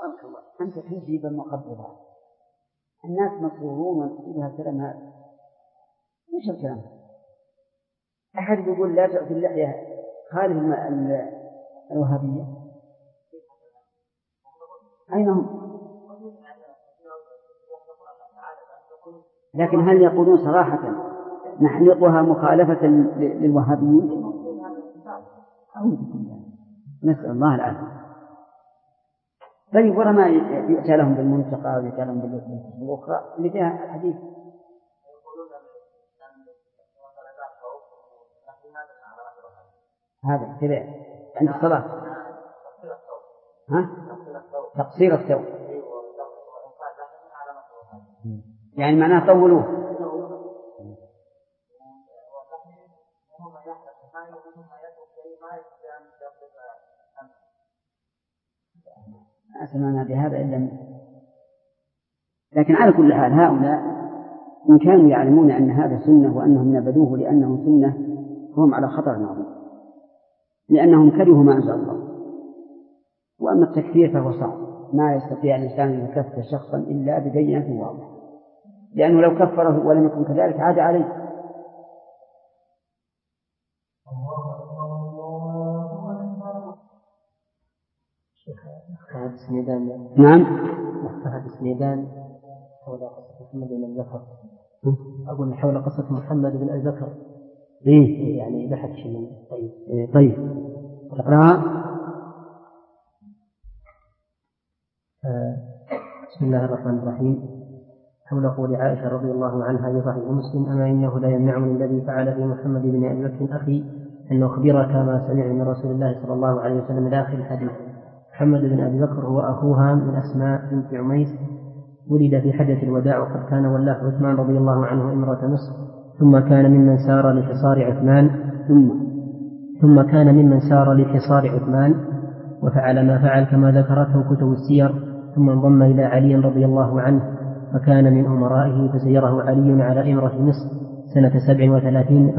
رحمك الله، أنت تجيب المقبضات، الناس مسرورون وتجيبها الكلام هذا، إيش الكلام؟ أحد يقول لا تؤتي اللحية خالف الوهابية، أين هم؟ لكن هل يقولون صراحة نحلقها مخالفة للوهابيين؟ نسأل الله العافية. طيب ورما يؤتى لهم بالمنتقى ويؤتى لهم بالأخرى اللي فيها الحديث. هذا كذا عند الصلاة، ها؟ تقصير الثوب، يعني معناه طولوه. ما سمعنا بهذا إلا لكن على كل حال هؤلاء إن كانوا يعلمون أن هذا سنة وأنهم نبذوه لأنه سنة هم على خطر عظيم، لأنهم كرهوا ما أنزل الله. وأما التكفير فهو صعب، ما يستطيع الإنسان أن يكفر شخصا إلا ببينة واضحة، لأنه لو كفره ولم يكن كذلك عاد عليه. نعم. فهد السميدان حول قصة محمد بن أبي بكر، أقول حول قصة محمد بن أبي بكر. يعني بحث شيء. طيب اقرأ. بسم الله الرحمن الرحيم. حول قول عائشة رضي الله عنها في صحيح مسلم: أما إنه لا يمنعني الذي فعل في محمد بن أبي بكر أخي أن أخبرك ما سمع من رسول الله صلى الله عليه وسلم إلى آخر الحديث. محمد بن أبي بكر هو أخوها من أسماء بنت عميس، ولد في حجة الوداع، وقد كان ولاه عثمان رضي الله عنه إمرة مصر، ثم كان ممن سار لحصار عثمان وفعل ما فعل كما ذكرته كتب السير، ثم انضم إلى علي رضي الله عنه فكان من أمرائه، فسيره علي على إمرة مصر سنة 37،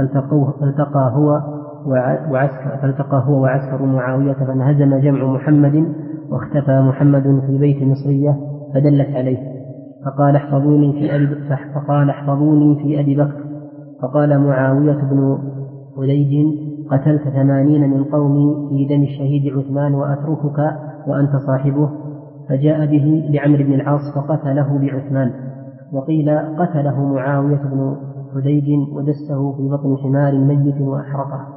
فالتقى هو وعسكر معاوية فانهزم جمع محمد، واختفى محمد في بيت مصرية فدلت عليه، فقال احفظوني في أبي بكر. فقال معاوية بن حديج: قتلت 80 من قومي في دم الشهيد عثمان وأتركك وأنت صاحبه؟ فجاء به لعمرو بن العاص فقتله بعثمان. وقيل قتله معاوية بن حديج ودسه في بطن حمار ميت وأحرقه.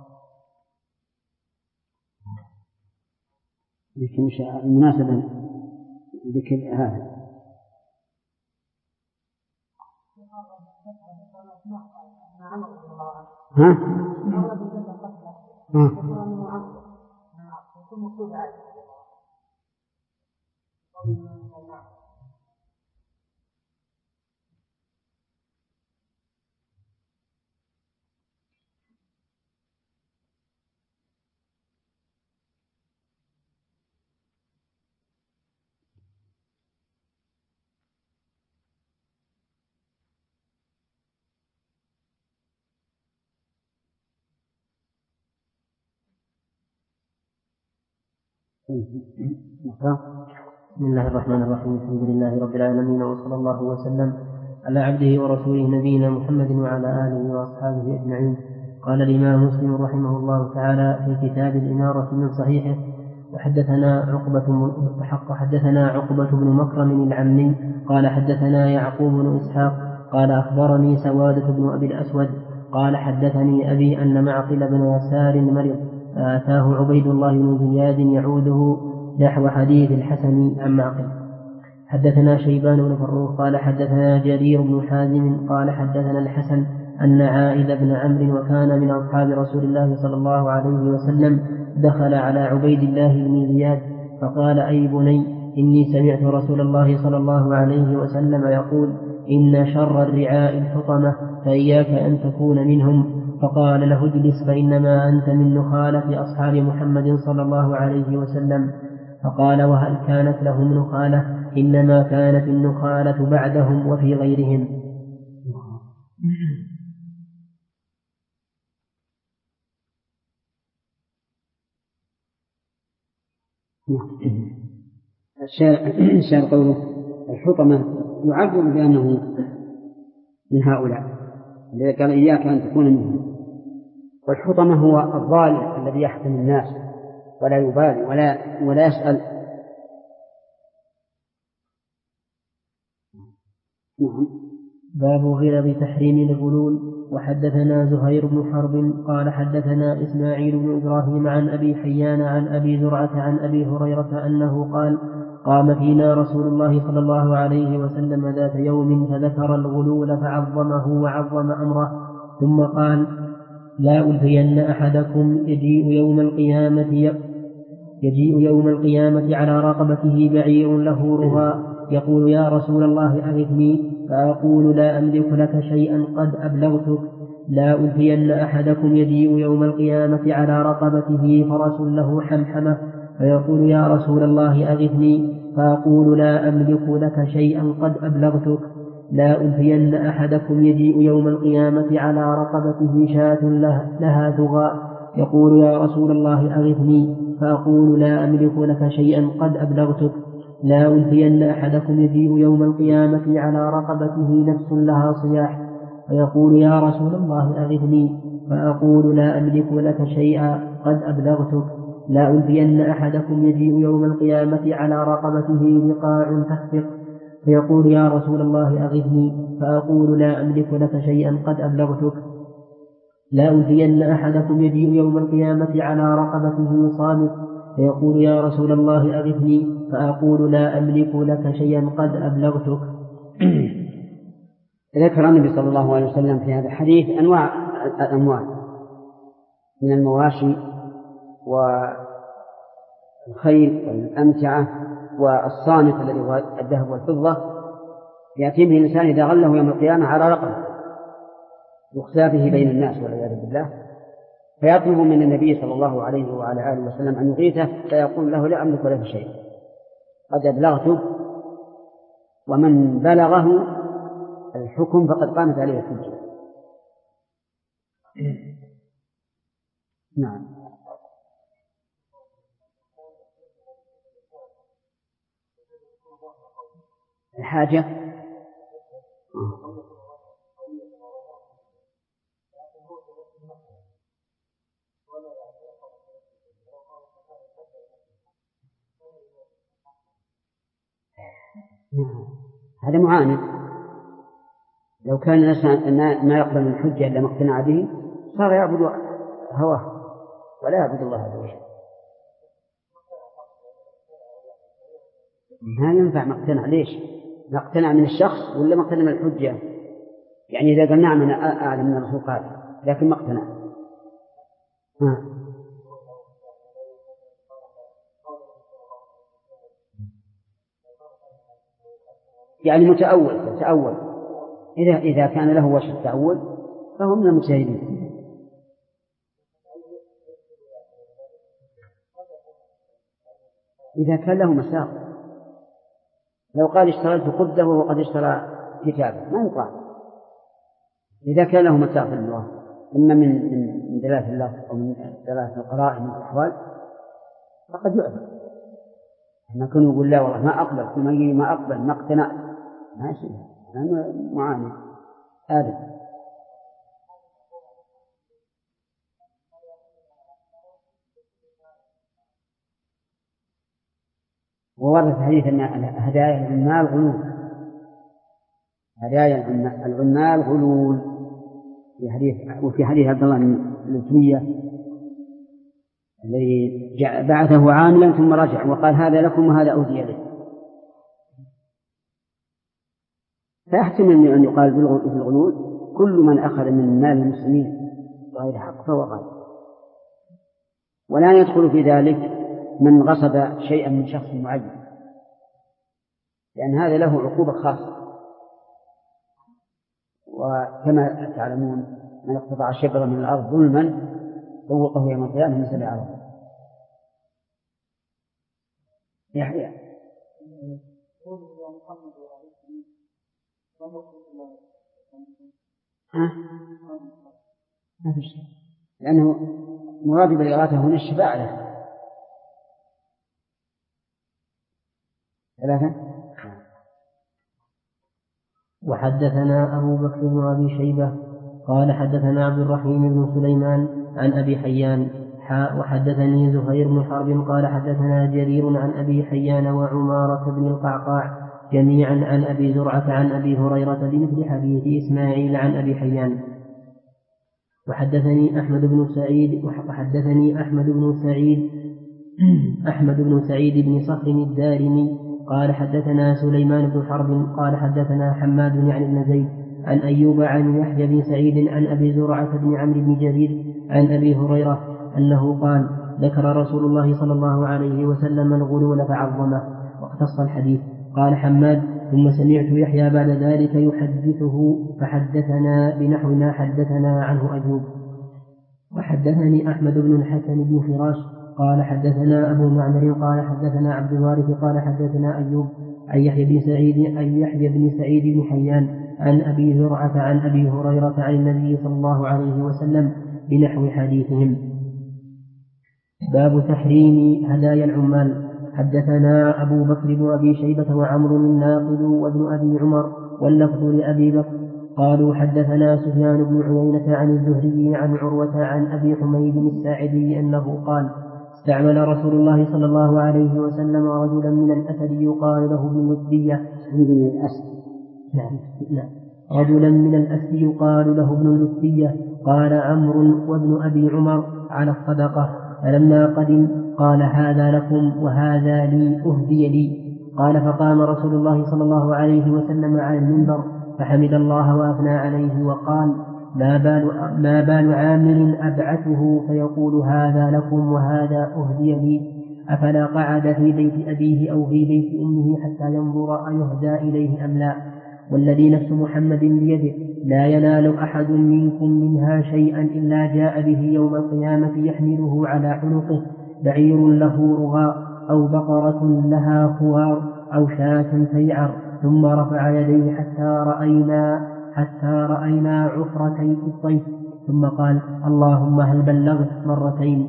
لكن مناسبة ذكر هذا بسم الله الرحمن الرحيم. الحمد لله رب العالمين، وصلى الله وسلم على عبده ورسوله نبينا محمد وعلى آله وأصحابه أجمعين. قال الإمام مسلم رحمه الله تعالى في كتاب الإمارة من صحيحه: وحدثنا عقبة بن مكرم العمي قال حدثنا يعقوب بن إسحاق قال أخبرني سوادة بن أبي الأسود قال حدثني أبي أن معقل بن يسار مرض، فأتاه عبيد الله بن زياد يعوده نحو حديث الحسن عن معقل. حدثنا شيبان بن فروخ قال حدثنا جرير بن حازم قال حدثنا الحسن أن عائذ بن عمرو وكان من أصحاب رسول الله صلى الله عليه وسلم دخل على عبيد الله بن زياد فقال: أي بني، إني سمعت رسول الله صلى الله عليه وسلم يقول: إن شر الرعاء الحطمة، فإياك أن تكون منهم. فقال له: اجلس، فإنما أنت من نخالة أصحاب محمد صلى الله عليه وسلم. فقال: وهل كانت لهم نخالة؟ إنما كانت النخالة بعدهم وفي غيرهم. الشاعر قوله الحطمة يعبر بأنه من هؤلاء الذي قال إياك أن تكون منهم. والحطمة هو الظالم الذي يحكم الناس ولا يبالي ولا يسأل. باب غلظ تحريم الغلول. وحدثنا زهير بن حرب قال حدثنا إسماعيل بن إبراهيم عن أبي حيان عن أبي زرعة عن أبي هريرة أنه قال قام فينا رسول الله صلى الله عليه وسلم ذات يوم فذكر الغلول فعظمه وعظم أمره ثم قال لا ألفين أحدكم يجيء يوم القيامة على رقبته بعير له رغاء يقول يا رسول الله أغثني فأقول لا أملك لك شيئا قد أبلغتك. لا ألفين أحدكم يجيء يوم القيامة على رقبته فرس له حمحمة فيقول يا رسول الله أغثني فأقول لا أملك لك شيئا قد أبلغتك. لا ألفين أحدكم يجيء يوم القيامة على رقبته شاة لها ثغاء يقول يا رسول الله أغثني فأقول لا أملك لك شيئا قد أبلغتك. لا ألفين أحدكم يجيء يوم القيامة على رقبته نفس لها صياح فيقول يا رسول الله أغثني فأقول لا أملك لك شيئا قد أبلغتك. لا ألفين أحدكم يجيء يوم القيامة على رقبته بقاع تخفق فيقول يا رسول الله أغثني فأقول لا أملك لك شيئا قد أبلغتك. لا ألفين أحدكم يجيء يوم القيامة على رقبته صامت فيقول يا رسول الله أغثني فأقول لا أملك لك شيئا قد أبلغتك. ذكر النبي صلى الله عليه وسلم في هذا الحديث أنواع الأموال من المواشي والخيل والأمتعة والصامت الذي هو الذهب والفضة يأتي به الإنسان إذا غله يوم القيامة على رقبه يخزى به بين الناس والعياذ بالله فيطلب من النبي صلى الله عليه وعلى آله وسلم أن يغيثه فيقول له لا أملك لك شيء قد أبلغته. ومن بلغه الحكم فقد قامت عليه الحجة. نعم. الحاجة هذا معاند. لو كان الإنسان ما يقبل من الحجة إلا ما اقتنع به صار يعبد هواه ولا يعبد الله عز وجل. ما ينفع ما اقتنع. ليش؟ ما اقتنع من الشخص ولا ما اقتنع من الحجة؟ يعني إذا قال نعم أنا أعلم من الرسول قال لكن ما اقتنع. يعني تأول إذا كان له وجه التأول فهو من المجتهدين. إذا كان له مساق لو قال اشتريت خبزه وهو قد اشترى كتابه ما يقال. إذا كان له مساق في اللغة إما من دلالة اللفظ أو من دلالة القرائن من الأحوال فقد يعذر. ما كانوا يقول لا والله ما أقبل ثم يجي ما أقبل ما اقتنع ما شيء أنا معاند هذا. وورد في حديث أن هدايا العمال غلول. هدايا العمال غلول وفي حديث عبد الله بن الأتمية الذي بعثه عاملا ثم رجع وقال هذا لكم وهذا أودي لي. فيحتمل أن يقال بالغلول كل من أخذ من مال المسلمين بغير حق فهو غالب. ولا يدخل في ذلك من غصب شيئا من شخص معين لأن هذا له عقوبة خاصة. وكما تعلمون من اقتطع شبرا من الأرض ظلما ذوقه يوم القيامة من 7 أرض. يحيى ما في شيء لأنه مراد بالإغاثة هنا الشفاعة له. ثلاثة. وحدثنا أبو بكر بن أبي شيبة قال حدثنا عبد الرحيم بن سليمان عن أبي حيان وحدثني زهير بن حرب قال حدثنا جرير عن أبي حيان وعمارة بن القعقاع جميعا عن أبي زرعة عن أبي هريرة بمثل حديث إسماعيل عن أبي حيان. وحدثني أحمد بن سعيد بن صخر الدارمي قال حدثنا سليمان بن حرب قال حدثنا حماد يعني بن زيد عن أيوب عن يحيى بن سعيد عن أبي زرعة بن عمرو بن جرير عن أبي هريرة أنه قال ذكر رسول الله صلى الله عليه وسلم الغلول فعظمه واختص الحديث. قال حماد ثم سمعت يحيى بعد ذلك يحدثه فحدثنا بنحو ما حدثنا عنه أيوب. وحدثني أحمد بن الحسن بن فراش قال حدثنا أبو معمر قال حدثنا عبد الوارث قال حدثنا أيوب عن يحيى بن سعيد بن حيان عن أبي زرعة عن أبي هريرة عن النبي صلى الله عليه وسلم بنحو حديثهم. باب تحريم هدايا العمال. حدثنا أبو بكر بن أبي شيبة وعمرو الناقد وابن أبي عمر واللفظ لأبي بكر قالوا حدثنا سفيان بن عيينة عن الزهري عن عروة عن أبي حميد الساعدي أنه قال استعمل رسول الله صلى الله عليه وسلم رجلا من الأسد يقال له ابن لتبية رجلا من الأسد يقال له ابن لتبية قال عمرو وابن أبي عمر على الصدقة فلما قدم قال هذا لكم وهذا لي أهدي لي. قال فقام رسول الله صلى الله عليه وسلم على المنبر فحمد الله وأثنى عليه وقال ما بال عامل أبعثه فيقول هذا لكم وهذا أهدي لي أفلا قعد في بيت أبيه أو في بيت أمه حتى ينظر أيهدى إليه أم لا. والذي نفس محمد بيده لا ينال أحد منكم منها شيئا إلا جاء به يوم القيامة يحمله على عنقه بعير له رغاء أو بقرة لها خوار أو شاة تيعر ثم رفع يديه حتى رأينا عفرتي الطيف ثم قال اللهم هل بلغت مرتين.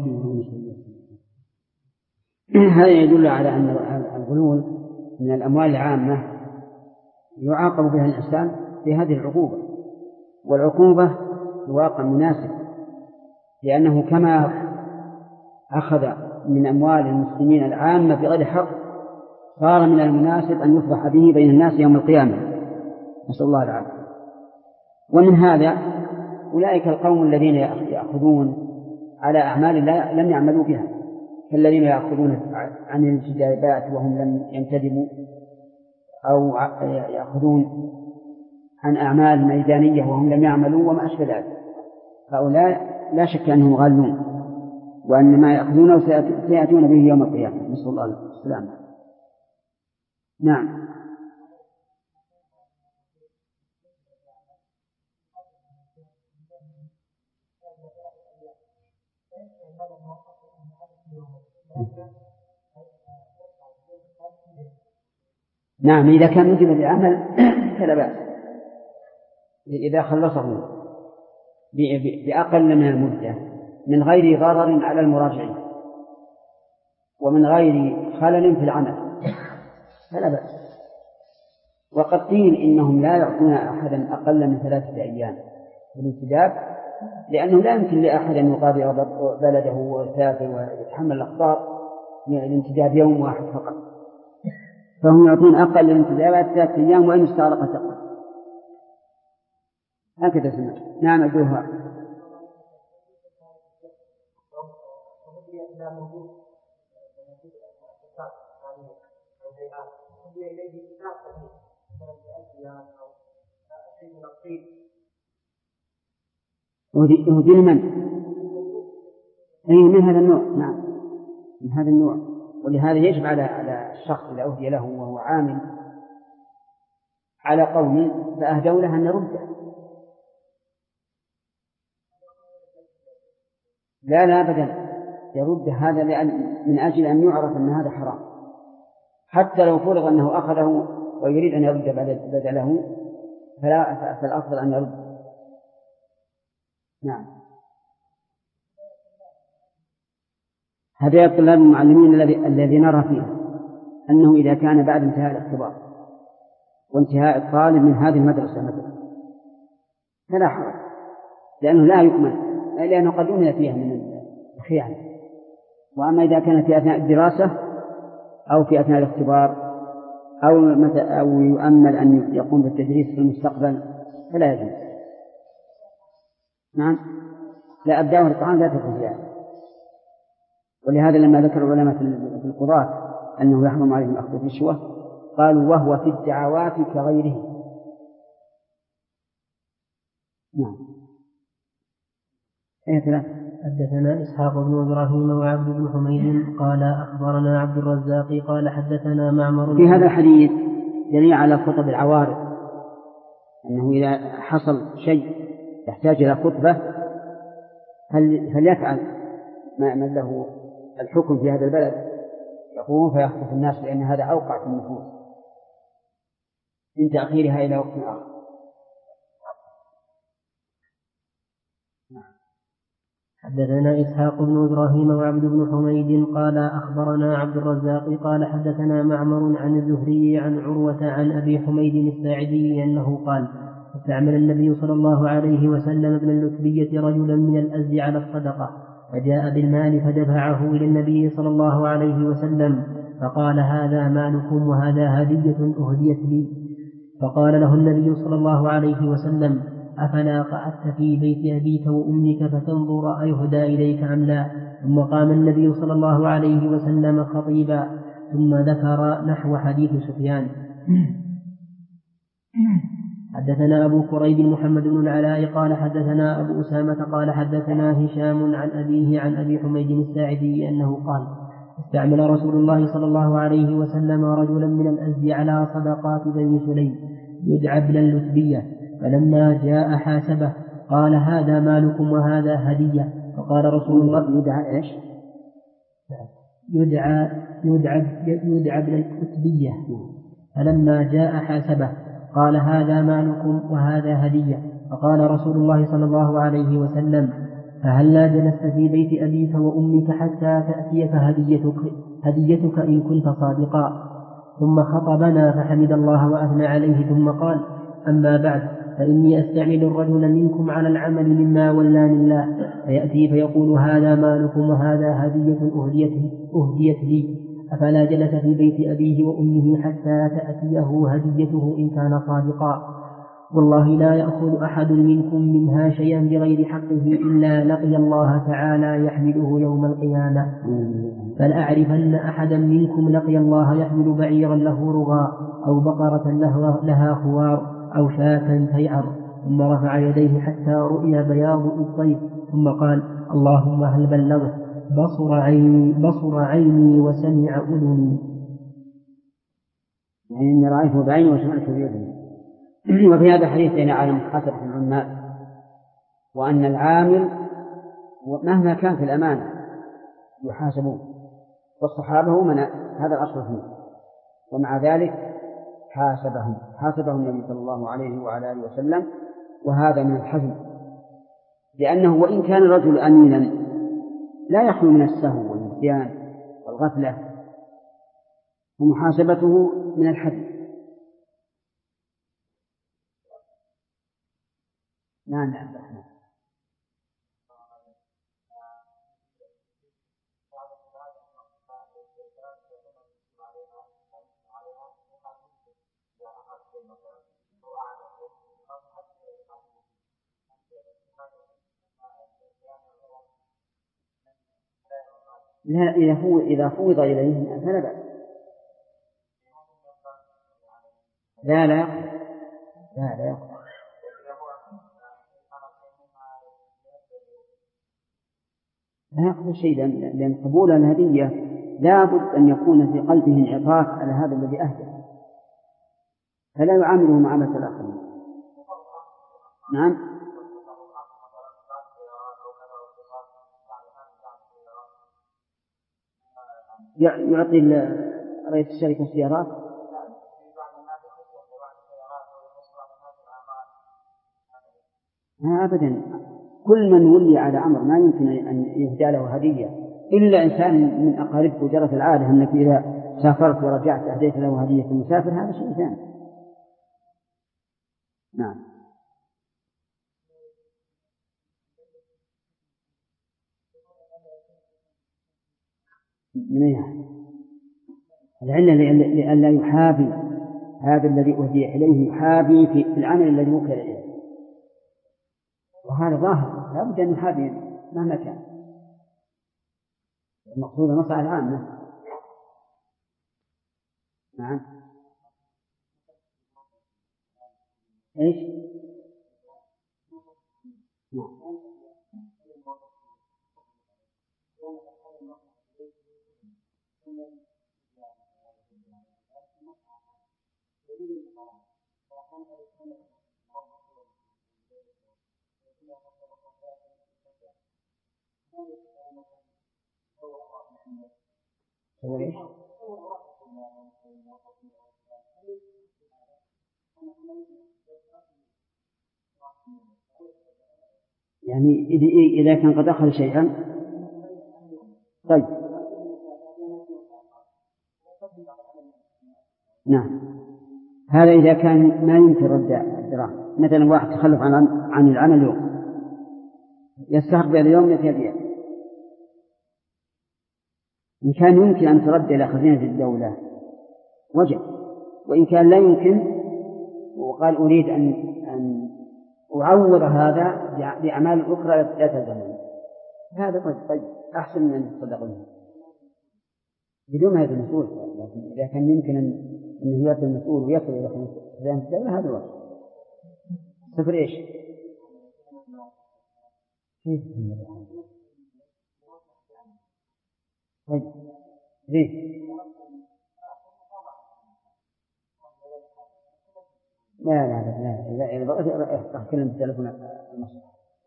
هذا يدل على أن الغلول من الأموال العامة يعاقب بها الإنسان بهذه العقوبة، والعقوبة بواقع مناسب، لأنه كما أخذ من أموال المسلمين العامة بغير حق صار من المناسب أن يفضح به بين الناس يوم القيامة، نسأل الله العافية. ومن هذا أولئك القوم الذين يأخذون على أعمال لم يعملوا بها، كالذين يأخذون عن الانتدابات وهم لم ينتدبوا، أو يأخذون عن أعمال ميدانية وهم لم يعملوا وما أشبه ذلك. هؤلاء لا شك أنهم غالون، وأن ما يأخذونه سيأتون به يوم القيامة، نسأل الله السلامة. نعم. نعم، إذا كان من جملة العمل فلا بأس، إذا خلصه بأقل من المدة من غير ضرر على المراجعين ومن غير خلل في العمل فلا بأس. وقد قيل إنهم لا يعطون أحدا أقل من 3 أيام في الانتداب، لأنه لا يمكن لأحد أن يغادر بلده ويسافر ويتحمل الأخطار من الانتداب يوم واحد فقط، فهم يعطون أقل الانتدابات 3 أيام وإن استغرقت أقل. هكذا سمعت. نعم أدوها. يهدي لمن؟ أي من هذا النوع. نعم من هذا النوع، ولهذا يجب على الشخص إذا أهدي له وهو عامل على قوم فأهدوا له أن يرده. لا أبدا يرد هذا من أجل أن يعرف أن هذا حرام، حتى لو فرض أنه أخذه ويريد أن يرد بدله فالأفضل أن يرد. نعم. هذا الطلاب المعلمين الذي نرى فيه أنه إذا كان بعد انتهاء الاختبار وانتهاء الطالب من هذه المدرسة مثلا فلا حرج، لأنه لا يؤمن، لأنه قد يؤمن فيها من الخيانة. وأما إذا كانت في أثناء الدراسة أو في أثناء الاختبار أو يؤمل أن يقوم بالتدريس في المستقبل فلا يجوز. نعم، لا أبدأه الطعام لا تدخل فيها. ولهذا لما ذكر العلماء في القضاة أنه يحرم عليهم أخذ الرشوة قالوا وهو في الدعوات كغيره. نعم. حدثنا إسحاق بن إبراهيم وعبد بن حميد قال أخبرنا عبد الرزاق قال حدثنا معمر. في هذا الحديث دليل على خطب العوارض، أنه إذا حصل شيء يحتاج إلى خطبة فليفعل من له الحكم في هذا البلد يقوم فيخطب الناس، لأن هذا أوقع في النفوس من تأخيرها إلى وقت آخر. حدثنا إسحاق بن إبراهيم وعبد بن حميد قال أخبرنا عبد الرزاق قال حدثنا معمر عن الزهري عن عروة عن أبي حميد الساعدي أنه قال استعمل النبي صلى الله عليه وسلم ابن اللتبية رجلا من الأزد على الصدقة فجاء بالمال فدفعه إلى النبي صلى الله عليه وسلم فقال هذا مالكم وهذا هدية أهديت لي. فقال له النبي صلى الله عليه وسلم أفلا قعدت في بيت أبيك وأمك فتنظر أيهدى إليك أم لا؟ ثم قام النبي صلى الله عليه وسلم خطيبا ثم ذكر نحو حديث سفيان. حدثنا أبو كريب محمد بن العلاء قال حدثنا أبو أسامة قال حدثنا هشام عن أبيه عن أبي حميد الساعدي أنه قال استعمل رسول الله صلى الله عليه وسلم رجلا من الأزد على صدقات بني سليم يدعى ابن اللتبية فلما جاء حاسبه قال هذا مالكم وهذا هدية. فقال رسول الله يدعى إيش؟ يدعى ابن اللتبية. فلما جاء حاسبه قال هذا مالكم وهذا هدية. فقال رسول الله صلى الله عليه وسلم فهلا جلست في بيت أبيك وأمك حتى تأتيك هديتك إن كنت صادقا. ثم خطبنا فحمد الله وأثنى عليه ثم قال أما بعد فإني أستعمل الرجل منكم على العمل مما ولاني الله فيأتي فيقول هذا مالكم وهذا هدية أهديت لي. أفلا جلس في بيت أبيه وأمه حتى تأتيه هديته إن كان صادقا. والله لا يأخذ أحد منكم منها شيئا بغير حقه إلا لقي الله تعالى يحمله يوم القيامة. فلأعرفن أحدا منكم لقي الله يحمل بعيرا له رغاء أو بقرة لها خوار أو شاة تيعر. ثم رفع يديه حتى رؤي بياض إبطيه ثم قال اللهم هل بلغت؟ بصر عيني وسمع أذني. يعني إني رأيته بعيني وسمعته بأذني. وفي هذا الحديث دليل على محاسبة العمال، وأن العامل مهما كان في الأمانة يحاسبون، والصحابة هم هذا الأصل فيه، ومع ذلك حاسبهم النبي صلى الله عليه وعلى آله وسلم. وهذا من الحزم، لأنه وإن كان الرجل أمينا لا يخلو من السهو والنسيان والغفلة، ومحاسبته من الحزم. نعم. لا، إذا فوض إليهم فلا بأس. لا يقبل. لا يقبل شيء، لأن قبول الهدية لابد أن يكون في قلبه انعطاف على هذا الذي أهدى، فلا يعامله معاملة الآخرين. نعم. يعطي رئيس الشركة السيارات. أبدا، كل من ولي على أمر ما يمكن أن يهدى له هدية إلا إنسان من أقاربه. جرت العادة أنك إذا سافرت ورجعت أهديت له هدية المسافر هذا شيء ثاني. نعم. من أين؟ العلة لئلا يحابي هذا الذي أهدي إليه، يحابي في العمل الذي وكل إليه، وهذا ظاهر لا بد أن يحابي مهما كان. المقصود المصلحة العامة. نعم. إيش؟ نعم. يعني إذا كان قد أخذ شيئا. طيب. نعم. هذا إذا كان ما يمكن رد الدراهم، مثلا واحد تخلف عن العمل يوم، يستحق اليوم يتبيع، إن كان يمكن أن ترد إلى خزينة الدولة وجب، وإن كان لا يمكن وقال أريد أن أعوض هذا بأعمال أخرى لا تلزمني، هذا طيب أحسن من أن يتصدق به بدون هذا المسؤول. لكن إذا كان يمكن أنه يأتي المسؤول ويصل إلى خزينة الدولة هذا واجب. صفر إيش؟ طيب ليه؟ لا إذا بغيت أتكلم بالتلفون المصري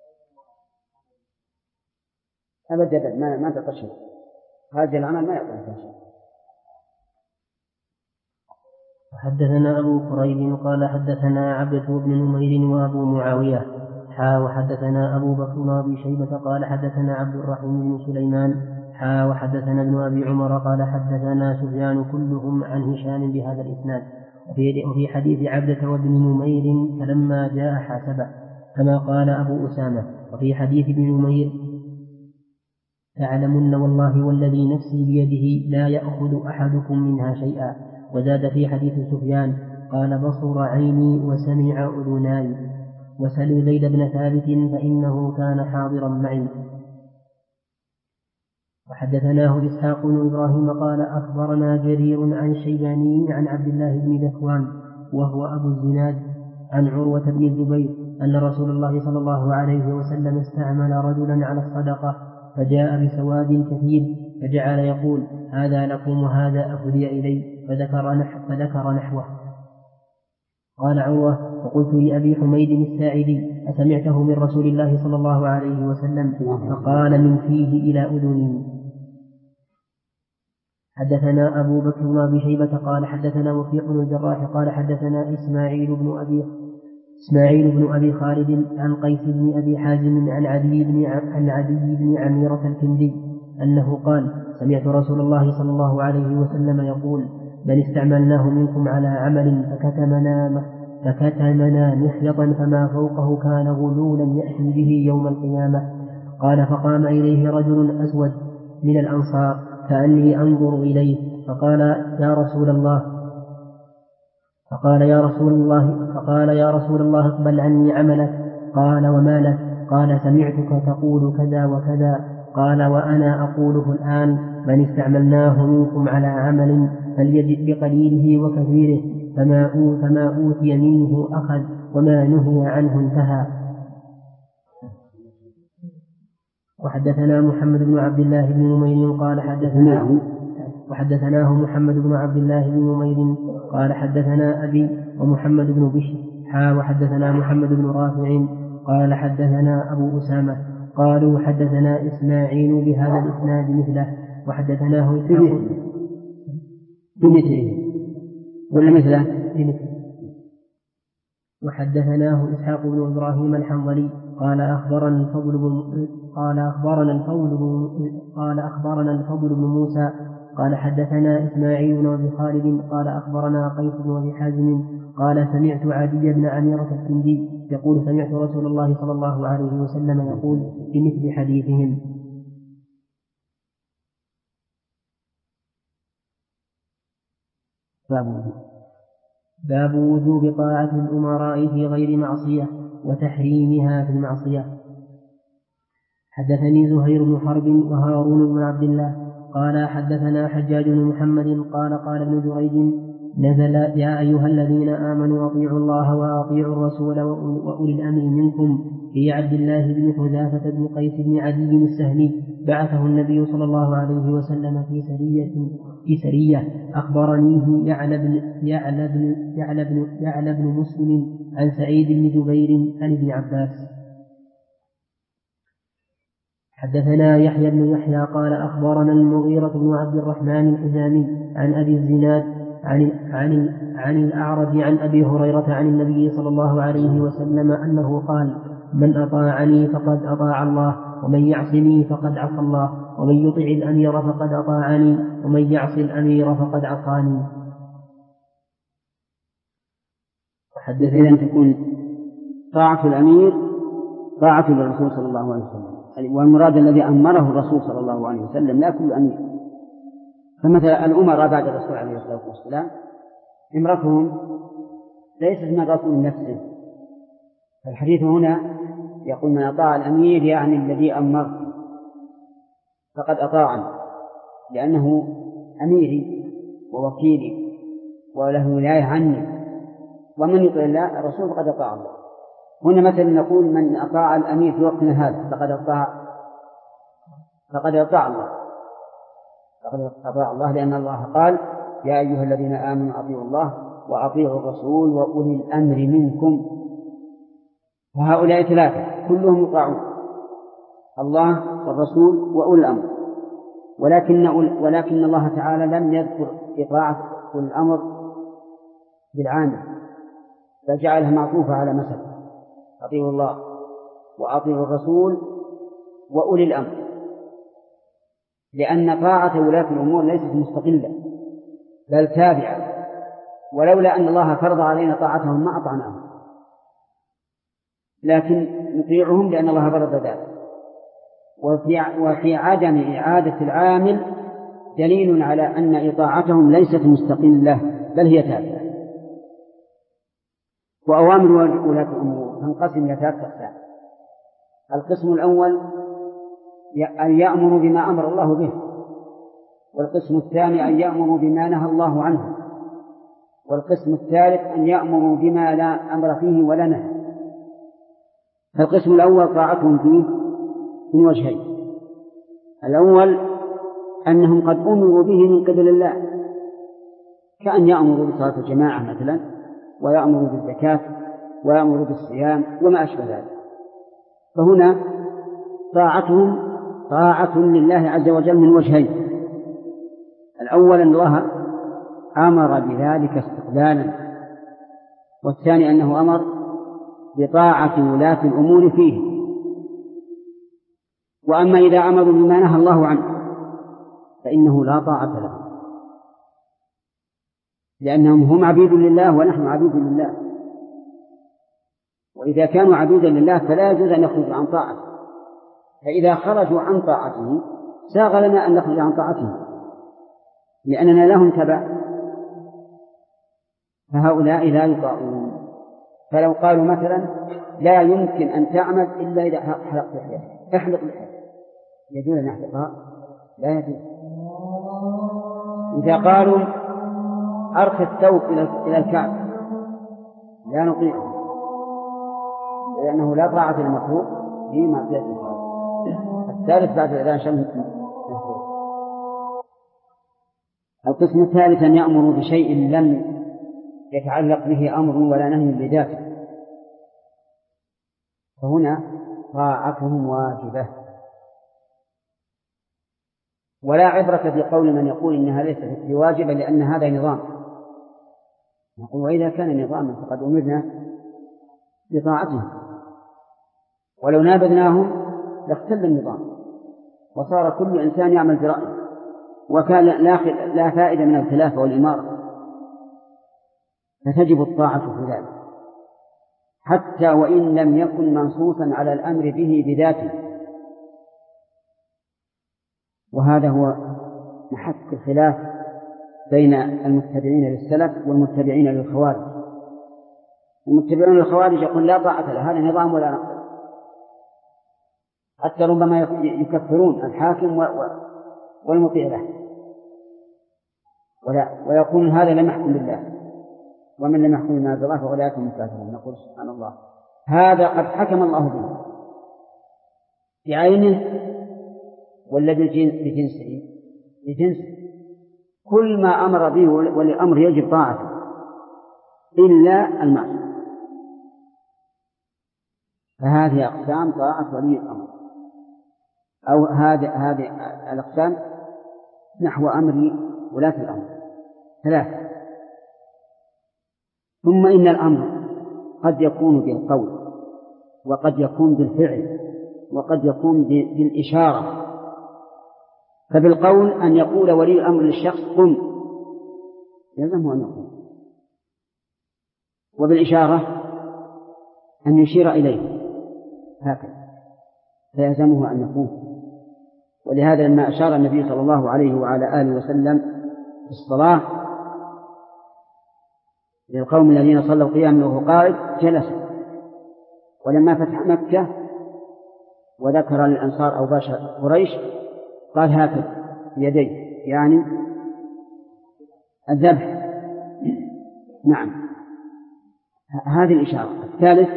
أبدا ما تعطى شيء، هذا العمل ما يعطى شيء. وحدثنا أبو كريب قال حدثنا عبدة بن نمير وأبو معاوية وحدثنا أبو بكر بن شيبة قال حدثنا عبد الرحيم بن سليمان وحدثنا ابن أبي عمر قال حدثنا سفيان كلهم عن هشام بهذا الإسناد. وفي حديث عبدة وابن نمير فلما جاء حاسبه كما قال أبو أسامة. وفي حديث ابن نمير تعلمن والله والذي نفسي بيده لا يأخذ أحدكم منها شيئا. وزاد في حديث سفيان قال بصر عيني وسمع أذناي وسلوا زيد بن ثابت فإنه كان حاضرا معي. وحدثناه إسحاق بن إبراهيم قال أخبرنا جرير عن شيباني عن عبد الله بن ذكوان وهو أبو الزناد عن عروة بن الزبير أن رسول الله صلى الله عليه وسلم استعمل رجلا على الصدقة فجاء بسواد كثير فجعل يقول هذا لكم وهذا أهدي إلي فذكر نحوه. قال عروة فقلت لأبي حميد الساعدي أسمعته من رسول الله صلى الله عليه وسلم؟ فقال من فيه إلى أذني. حدثنا أبو بكر بن أبي شيبة قال حدثنا وكيع بن الجراح قال حدثنا إسماعيل بن أبي خالد عن قيس بن أبي حازم عن عدي بن عميرة الكندي أنه قال سمعت رسول الله صلى الله عليه وسلم يقول من استعملناه منكم على عمل فكتمنا مخيطا فما فوقه كان غلولا يأتي به يوم القيامة. قال فقام إليه رجل أسود من الأنصار كأني أنظر إليه فقال يا رسول الله اقبل عني عملك. قال وما لك؟ قال سمعتك تقول كذا وكذا. قال وأنا أقوله الآن من استعملناه منكم على عمل فليجد بقليله وكثيره فما أوتي منه أخذ وما نهي عنه انتهى. وحدثنا محمد بن عبد الله بن نمير قال وحدثناه محمد بن عبد الله بن نمير قال حدثنا أبي ومحمد بن بشر وحدثنا محمد بن رافع قال حدثنا أبو أسامة قالوا حدثنا إسماعيل بهذا الإسناد مثله وحدثناه إسحاق بمثله ولا مثله وحدثناه إسحاق بن إبراهيم الحنظلي قال أخبرنا الفضل بن موسى قال حدثنا إسماعيل بن أبي خالد قال أخبرنا قيس بن أبي حازم قال سمعت عدي بن عميرة الكندي يقول سمعت رسول الله صلى الله عليه وسلم يقول بمثل حديثهم. باب وجوب طاعة الأمراء في غير معصية وتحريمها في المعصية. حدثني زهير بن حرب وهارون بن عبد الله قال حدثنا حجاج بن محمد قال ابن جريج نزل يا أيها الذين آمنوا أطيعوا الله وأطيعوا الرسول وأولي الأمر منكم في عبد الله بن حذافة بن قيس بن عدي السهمي بعثه النبي صلى الله عليه وسلم في سرية أخبرنيه يعلى بن مسلم عن سعيد بن جبير عن ابن عباس. حدثنا يحيى بن يحيى قال أخبرنا المغيرة بن عبد الرحمن الحزامي عن أبي الزناد عن الأعرج عن أبي هريرة عن النبي صلى الله عليه وسلم أنه قال من أطاعني فقد أطاع الله ومن يعصني فقد عصى الله ومن يطع الأمير فقد أطاعني ومن يعص الأمير فقد عصاني. إذا تكون طاعة الأمير طاعة للرسول صلى الله عليه وسلم، والمراد الذي أمره الرسول صلى الله عليه وسلم لا كل أمير. فمثلا الأمراء بعد الرسول عليه الصلاة والسلام امرتهم ليست من الرسول نفسه. الحديث هنا يقول من أطاع الأمير يعني الذي أمرت فقد أطاعني، لأنه أميري ووكيلي وله ولاية عني، ومن يطع الله الرسول فقد أطاع الله. هنا مثلا نقول من أطاع الأمير في وقتنا هذا فقد أطاع الله، لأن الله قال يا أيها الذين آمنوا أطيعوا الله وأطيعوا الرسول وأولي الأمر منكم. وهؤلاء ثلاثة كلهم يطاعون الله والرسول وأولي الأمر، ولكن الله تعالى لم يذكر إطاعة أولي الأمر بالعامل، فجعلها معطوفة على مثل أطيعوا الله وأطيعوا الرسول وأولي الأمر، لأن طاعة ولاة الأمور ليست مستقلة بل تابعة، ولولا أن الله فرض علينا طاعتهم ما أطعناهم، لكن نطيعهم لأن الله فرض ذلك. وفي عدم إعادة العامل دليل على أن إطاعتهم ليست مستقلة بل هي تابعة. وأوامر ولاة الأمور تنقسم إلى ثلاثة أقسام. القسم الأول أن يأمروا بما أمر الله به، والقسم الثاني أن يأمروا بما نهى الله عنه، والقسم الثالث أن يأمروا بما لا أمر فيه ولا نهى. القسم الأول طاعتهم فيه من وجهين: الأول أنهم قد أمروا به من قبل الله، كأن يأمروا بصلاة الجماعة مثلا، ويأمروا بالزكاة، ويأمروا بالصيام وما أشبه ذلك، فهنا طاعتهم طاعة لله عز وجل من وجهين: الأول أن الله أمر بذلك استقلالا، والثاني أنه أمر بطاعة ولاة الأمور فيه. وأما إذا أمروا بما نهى الله عنه فإنه لا طاعة له، لأنهم هم عبيد لله ونحن عبيد لله، وإذا كانوا عبيدا لله فلا يجوز أن يخرجوا عن طاعته، فإذا خرجوا عن طاعته ساغ لنا أن نخرج عن طاعته لأننا لهم تبع، فهؤلاء لا يطاعون. فلو قالوا مثلا لا يمكن أن تعمل إلا إذا حلقت لحيتك، احلق لحيتك، يجوز أن احلقها؟ لا يجوز. إذا قالوا أرخي الثوب إلى الكعب لا نطيعهم، لأنه لا طاعة المخلوق في معصية الخالق. الثالث بعد الأذان شمس. القسم الثالث أن يأمروا بشيء لم يتعلق به أمر ولا نهي بذاته، فهنا طاعتهم واجبة. ولا عبرة في قول من يقول إنها ليست بواجبة لأن هذا نظام. نقول وإذا كان نظاما فقد أمرنا بطاعتهم، ولو نابذناهم لاختل النظام وصار كل إنسان يعمل برأيه، وكان لا فائدة من الخلافة والإمارة، فتجب الطاعة في ذلك حتى وإن لم يكن منصوصا على الأمر به بذاته. وهذا هو محك الخلاف بين المتبعين للسلف والمتبعين للخوارج. المتبعون للخوارج يقول لا طاعة له، هذا نظام ولا نقل، حتى ربما يكفرون الحاكم والمطيع له، ويقول هذا لم يحكم بالله، ومن لم يحكم بما أنزل الله فأولئك هم الكافرون. نقول سبحان الله، هذا قد حكم الله به بعينه ولا بجنسه؟ بجنسه. كل ما أمر به ولأمر يجب طاعته إلا المعصية. فهذه أقسام طاعة ولي الأمر، أو هذه الأقسام نحو أمر ولاة الأمر ثلاثة. ثم إن الأمر قد يكون بالقول، وقد يكون بالفعل، وقد يكون بالإشارة. فبالقول أن يقول ولي الأمر للشخص قم، يلزمه أن يقوم. وبالإشارة أن يشير إليه هكذا، فيلزمه أن يقوم. ولهذا لما أشار النبي صلى الله عليه وعلى آله وسلم في الصلاة للقوم الذين صلوا قياما وهو قاعد جلس. ولما فتح مكة وذكر للأنصار أوباش قريش قال هكذا بيديه، يعني الذبح. نعم، هذه الإشارة. الثالث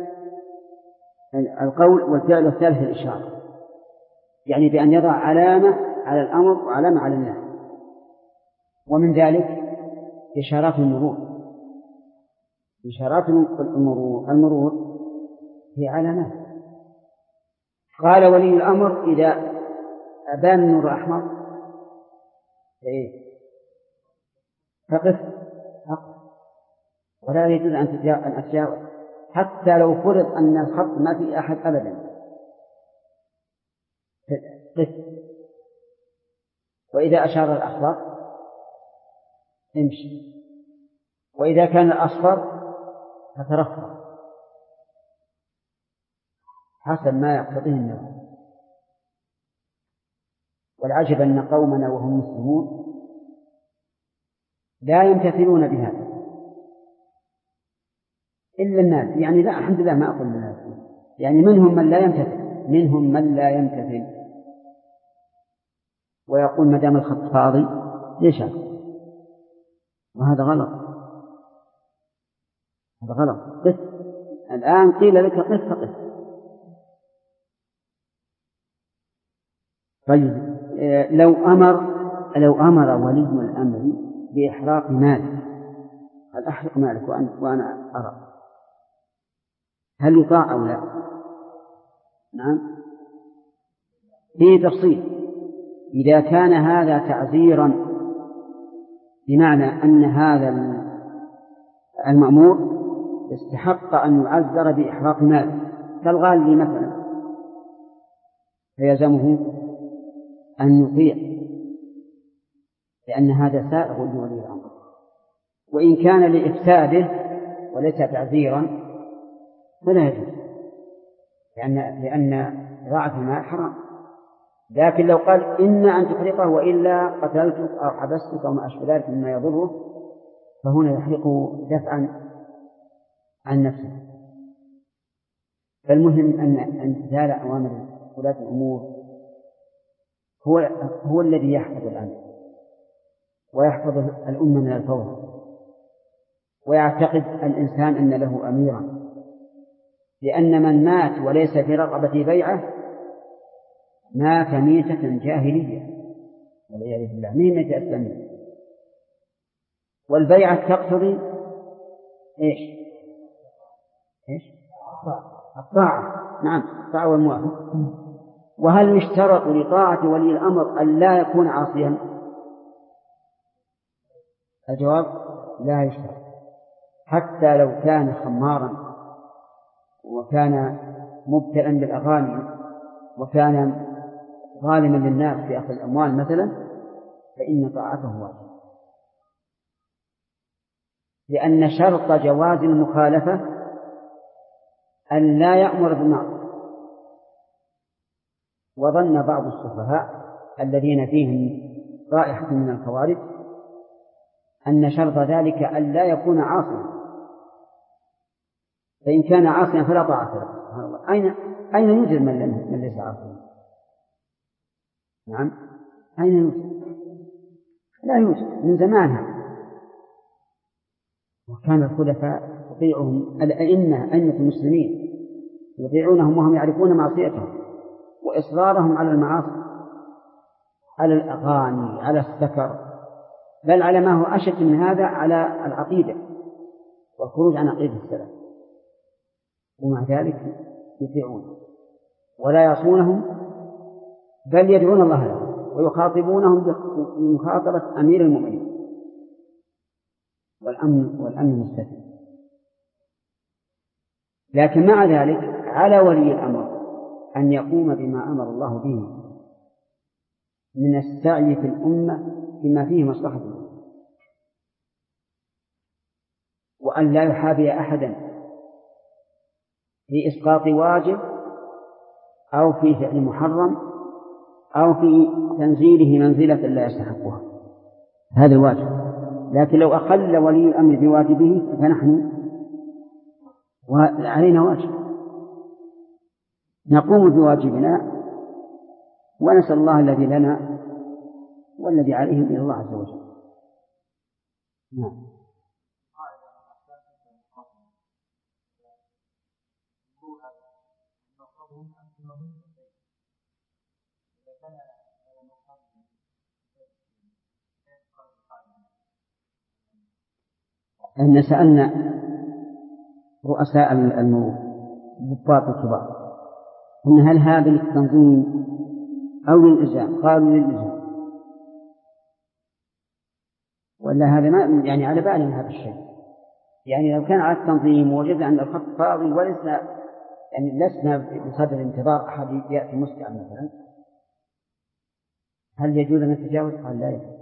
القول والفعل، والثالث الإشارة، يعني بأن يضع علامة على الأمر وعلامة على النهي. ومن ذلك إشارات المرور. إشارات المرور هي علامات. قال ولي الأمر إذا أبان النور أحمر فقف، ولا يجوز أن أتجاوز حتى لو فرض أن الخط ما في أحد أبدا. قف. وإذا أشار الأخضر امشي، وإذا كان الأصفر فترفع حسب ما يقتضيه النظر. والعجب أن قومنا وهم مسلمون لا يمتثلون بهذا إلا الناس، يعني لا، الحمد لله ما أقول الناس، يعني منهم من لا يمتثل، ويقول ما دام الخط فاضي ليش هذا؟ وهذا غلط، هذا غلط. قف. الآن قيل لك قف فقف. طيب لو أمر ولي الأمر بإحراق مال، قال أحرق مالك وأنا أرى، هل يطاع أو لا؟ نعم، فيه تفصيل. إذا كان هذا تعزيرا بمعنى أن هذا المأمور يستحق أن يعذر بإحراق مال كالغالي مثلا، فيلزمه أن يطيع، لأن هذا سائغ لولي الأمر. وإن كان لإفساده وليس تعزيرا فلا يجوز، لأن إضاعة المال حرام. لكن لو قال إن أن تحرقه وإلا قتلتك أو حبستك أو ما أشبه ذلك مما يضره، فهنا يحرقه دفعا عن نفسه. فالمهم أن امتثال أوامر ولاة الأمور هو الذي يحفظ الأمن ويحفظ الأمة من الفوضى، ويعتقد الإنسان أن له أميرا، لأن من مات وليس في رقبته بيعة مات ميتة جاهلية والعياذ بالله، ميتة إسلامية. والبيعة تقتضي إيش؟ الطاعة. نعم، الطاعة والموافقة. وهل يشترط لطاعة ولي الأمر أن لا يكون عاصيا؟ الجواب لا يشترط، حتى لو كان خمارا وكان مبتلا بالأغاني وكان ظالما للناس في أخذ الأموال مثلا، فإن طاعته واجب، لأن شرط جواز المخالفة أن لا يأمر بالمعروف. وظن بعض السفهاء الذين فيهم رائحة من الخوارج أن شرط ذلك أن لا يكون عاصيا، فإن كان عاصيا فلا طاعة له. سبحان الله، أين يوجد من ليس عاصيا؟ نعم، أين يوجد؟ لا يوجد من زمانها. وكان الخلفاء يطيعهم أئمة المسلمين يطيعونهم وهم يعرفون معصيتهم وإصرارهم على المعاصي، على الأغاني، على السكر، بل على ما هو أشد من هذا، على العقيدة والخروج عن عقيدة السلف، ومع ذلك يطيعون ولا يعصونهم، بل يدعون الله لهم ويخاطبونهم بمخاطبة أمير المؤمنين، والأمن مستتب. لكن مع ذلك على ولي الأمر أن يقوم بما أمر الله به من السعي في الأمة بما فيه مصلحته، وأن لا يحابي أحدا في إسقاط واجب أو في فعل محرم أو في تنزيله منزلة لا يستحقها، هذا الواجب. لكن لو أخل ولي الأمر بواجبه فنحن علينا واجب، نقوم بواجبنا ونسأل الله الذي لنا والذي عليهم إلى الله عز وجل. نعم. أن سألنا رؤساء الموت ضباط الكبار إن هل هذا للتنظيم أو للإلزام؟ قالوا للإلزام، ولا هذا ما يعني على بالنا هذا الشيء. يعني لو كان على التنظيم ووجدنا أن الخط فاضي لسنا بصدد انتظار أحد يأتي مسرعا مثلا، هل يجوز أن نتجاوز؟ قال لا يجوز.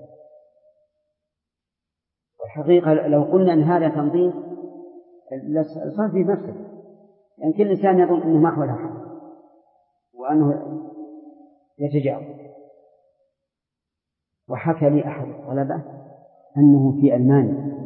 والحقيقة لو قلنا أن هذا تنظيم صار في نفسه، يعني كل إنسان يظن أنه ما حوله حق وأنه يتجاوز. وحكى لي أحد الطلبة أنه في ألمانيا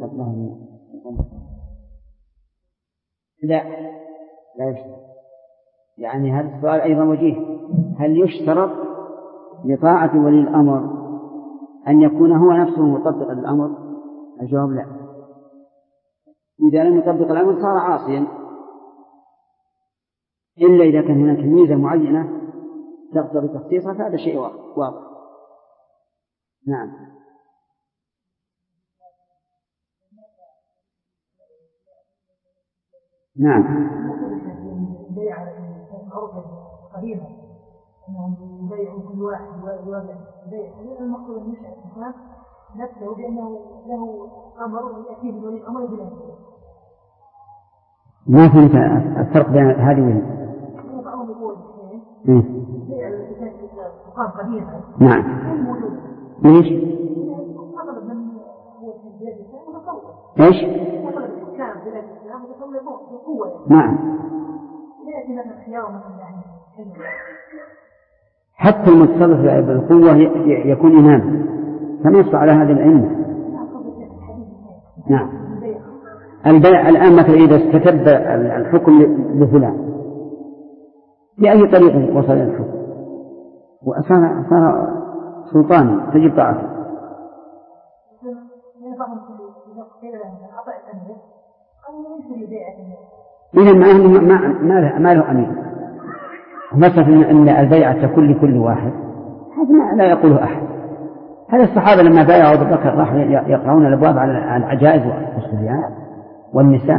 لا يشترط، يعني هذا السؤال أيضا وجيه، هل يشترط لطاعة ولي الأمر أن يكون هو نفسه مطبقا للأمر؟ الجواب لا. إذا لم يطبق الأمر صار عاصيا، إلا إذا كان هناك ميزة معينة تقتضي تخصيصها، فهذا شيء واضح. نعم. نعم. قريبا أنهم يبيعوا كل واحد ويوزع البيع، المقصود أن يشعر الإنسان نفسه بأنه له أمر يأتيه من ولي الأمر بلا شيء. ما فهمت الفرق بين هذه وهذه. بعضهم يقول بيع الدكان قديما. نعم. ليش؟ أغلب من هو في بلاد الإسلام متصور. إيش؟ أغلب الحكام في بلاد الإسلام متصور بقوة. نعم. يأتي مثلا خيار مثلا يعني حتى المتصرف بالقوة يكون إماما، فنص على هذه الأئمة. نعم. البيع الآن مثلا إذا استتب الحكم لفلان بأي طريقة وصل إلى الحكم وصار سلطانا تجب طاعته. إذا ما له أمين. مثلا أن البيعة تكون لكل واحد، هذا لا يقوله أحد. هذا الصحابة لما بايعوا أبو بكر راحوا يقرؤون الأبواب على العجائز والصبيان والنساء،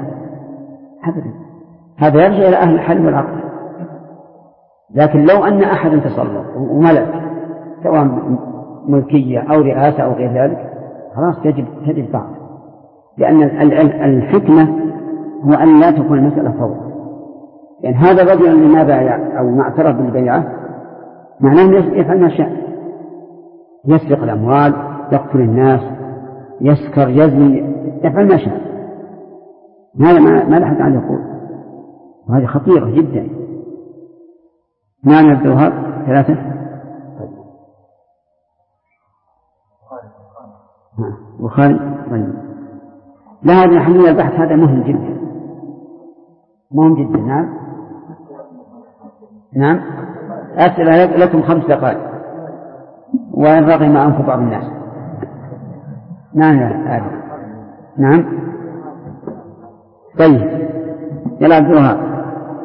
هذا يرجع إلى أهل الحل والعقل. لكن لو أن أحد تسلط وملك سواء ملكية أو رئاسة أو غير ذلك، خلاص تجب طاعته، لأن الحكمة هو أن لا تكون المسألة فوضى. يعني هذا الرجل اللي ما بايع أو ما اعترف بالبيعة معناه يفعل ما شاء، يسرق الأموال يقتل الناس، يسكر، يزني، يفعل ما شاء. هذا ما له حد عن يقول، وهذه خطيرة جدا. نعم عبد الوهاب 3. بخاري. لا، هذا الحمد البحث هذا مهم جدا، مهم جدا. نعم أسئلة لكم 5 دقائق، وإن رغم ما أنفق بعض الناس. نعم نعم. طيب يلا عبد الوهاب.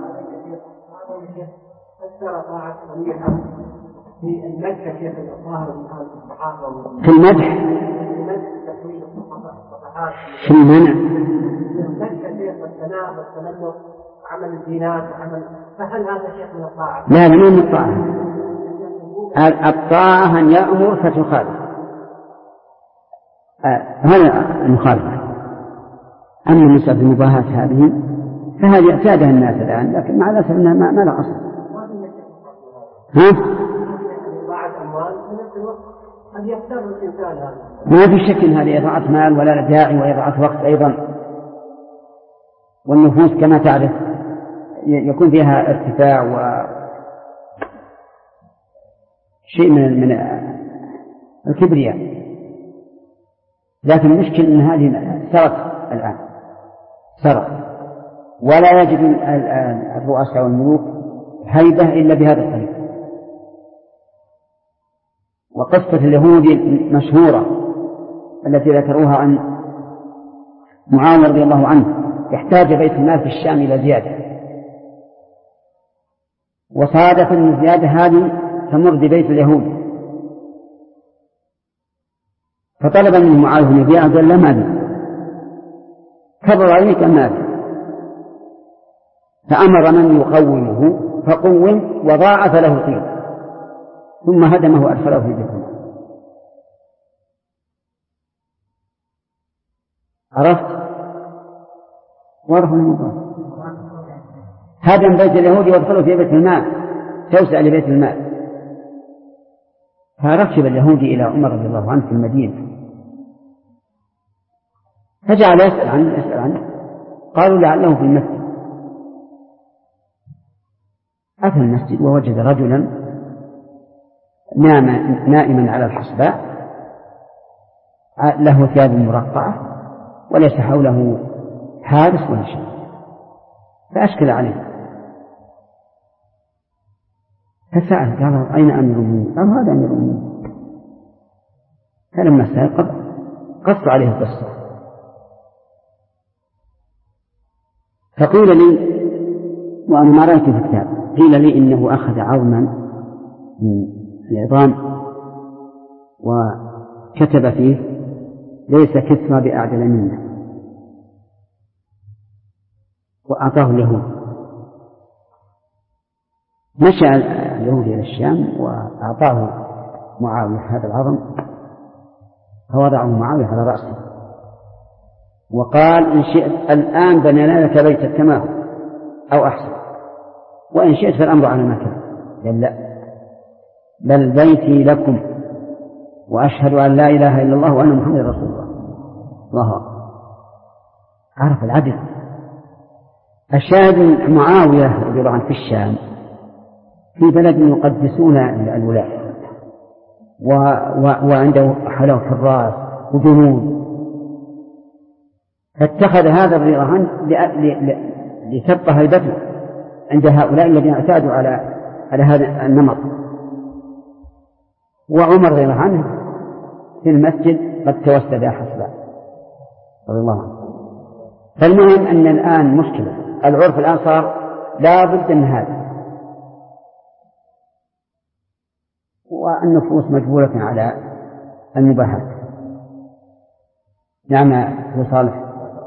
في المدح، في المنع، عمل الدينات وعمل، فهل هذا شيء من الطاعة؟ لا، من الطاعة. الطاعة أن يأمر فتخالف، هذا المخالفة. أما مسألة المباهاة هذه فهذه اعتادها الناس الآن، لكن مع الأسف أنها ما لها أصل. ما في شك أن هذه إضاعة مال ولا داعي، وإضاعة وقت أيضا. والنفوس كما تعرف يكون فيها ارتفاع وشيء من الكبرياء. لكن المشكلة أن هذه سرت الآن، سرت، ولا يجد الرؤساء والملوك هيبة إلا بهذا الطريق. وقصة اليهود مشهورة التي ذكروها عن معاوية رضي الله عنه، احتاج بيت المال في الشام إلى زيادة، وصادف أن الزيادة هذه تمر ببيت اليهود، فطلب من معاوية أن يبيع، قال لا، ما بي، كبر عليك ما بي، فأمر من يقومه فقوم وضاعف له القيمة، ثم هدمه وأدخله في بيت المال. عرفت؟ واضح الموضوع. هدم بيت اليهود وادخله في بيت المال، توسع لبيت المال. فركب اليهودي إلى عمر رضي الله عنه في المدينة، فجعل يسأل عنه. قالوا لعله في المسجد. أتى المسجد ووجد رجلا نائما على الحصباء، له ثياب مرقعة وليس حوله حارس ولا شيء، فأشكل عليه، فسأل قال أين أمير المؤمنين؟ قال هذا أمير المؤمنين. فلما سأل قص عليه القصة، فقيل لي، وأنا ما رأيت في الكتاب، قيل لي إنه أخذ عظما من العظام وكتب فيه ليس كسرى بأعدل منه، وأعطاه اليهود. مشى اليهود إلى الشام وأعطاه معاوية هذا العظم، فوضعه معاوية على رأسه وقال إن شئت الآن بنينا لك بيتك كما هو أو أحسن، وإن شئت فالأمر على ما كان. قال لا، بل بيتي لكم، وأشهد أن لا إله إلا الله وأن محمد رسول الله. الله أكبر. عرف العدل. الشاهد معاوية رضي الله عنه في الشام، في بلد يقدسون الولاة، وعنده حلاوة في الرأس وجنود، فاتخذ هذا رضي الله عنه لتبقى هيبته عند هؤلاء الذين اعتادوا على هذا النمط. وعمر رضي الله عنه في المسجد قد توسد حسبا رضي الله عنه. فالمهم أن الآن مشكلة العرف الآن صار لا بد من هذا، والنفوس مجبولة على المباحات. نعم أبو صالح.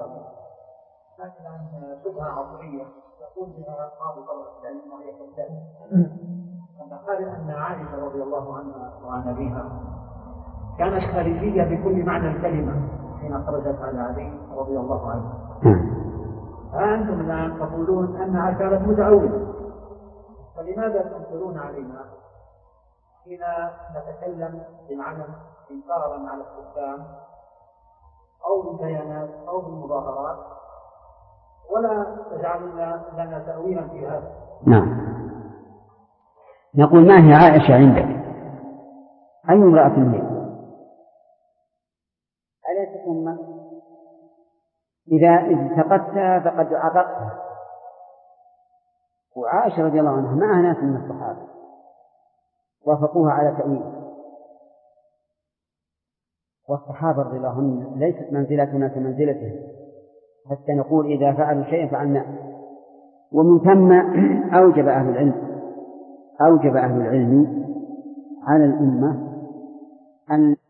قال أن عائشة رضي الله عنها وعن أبيها كانت خارجية بكل معنى الكلمة حين خرجت على علي رضي الله عنه. فأنتم الآن تقولون أنها كانت متعودة، فلماذا تنكرون علينا حين نتكلم بالعلم إنكارا على الحكام أو بالبيانات أو بالمظاهرات، ولا تجعل لنا تأويلا في هذا. نعم. نقول ما هي عائشة عندك؟ أي امرأة هي؟ أليست أمك؟ إذا التقتها فقد عتقتها. وعائشة رضي الله عنها معها ناس من الصحابة وافقوها على تأويل، والصحابة رضي الله عنهم ليست منزلتنا كمنزلتهم حتى نقول إذا فعلوا شيئا فعلنا. ومن ثم أوجب أهل العلم على الأمة أن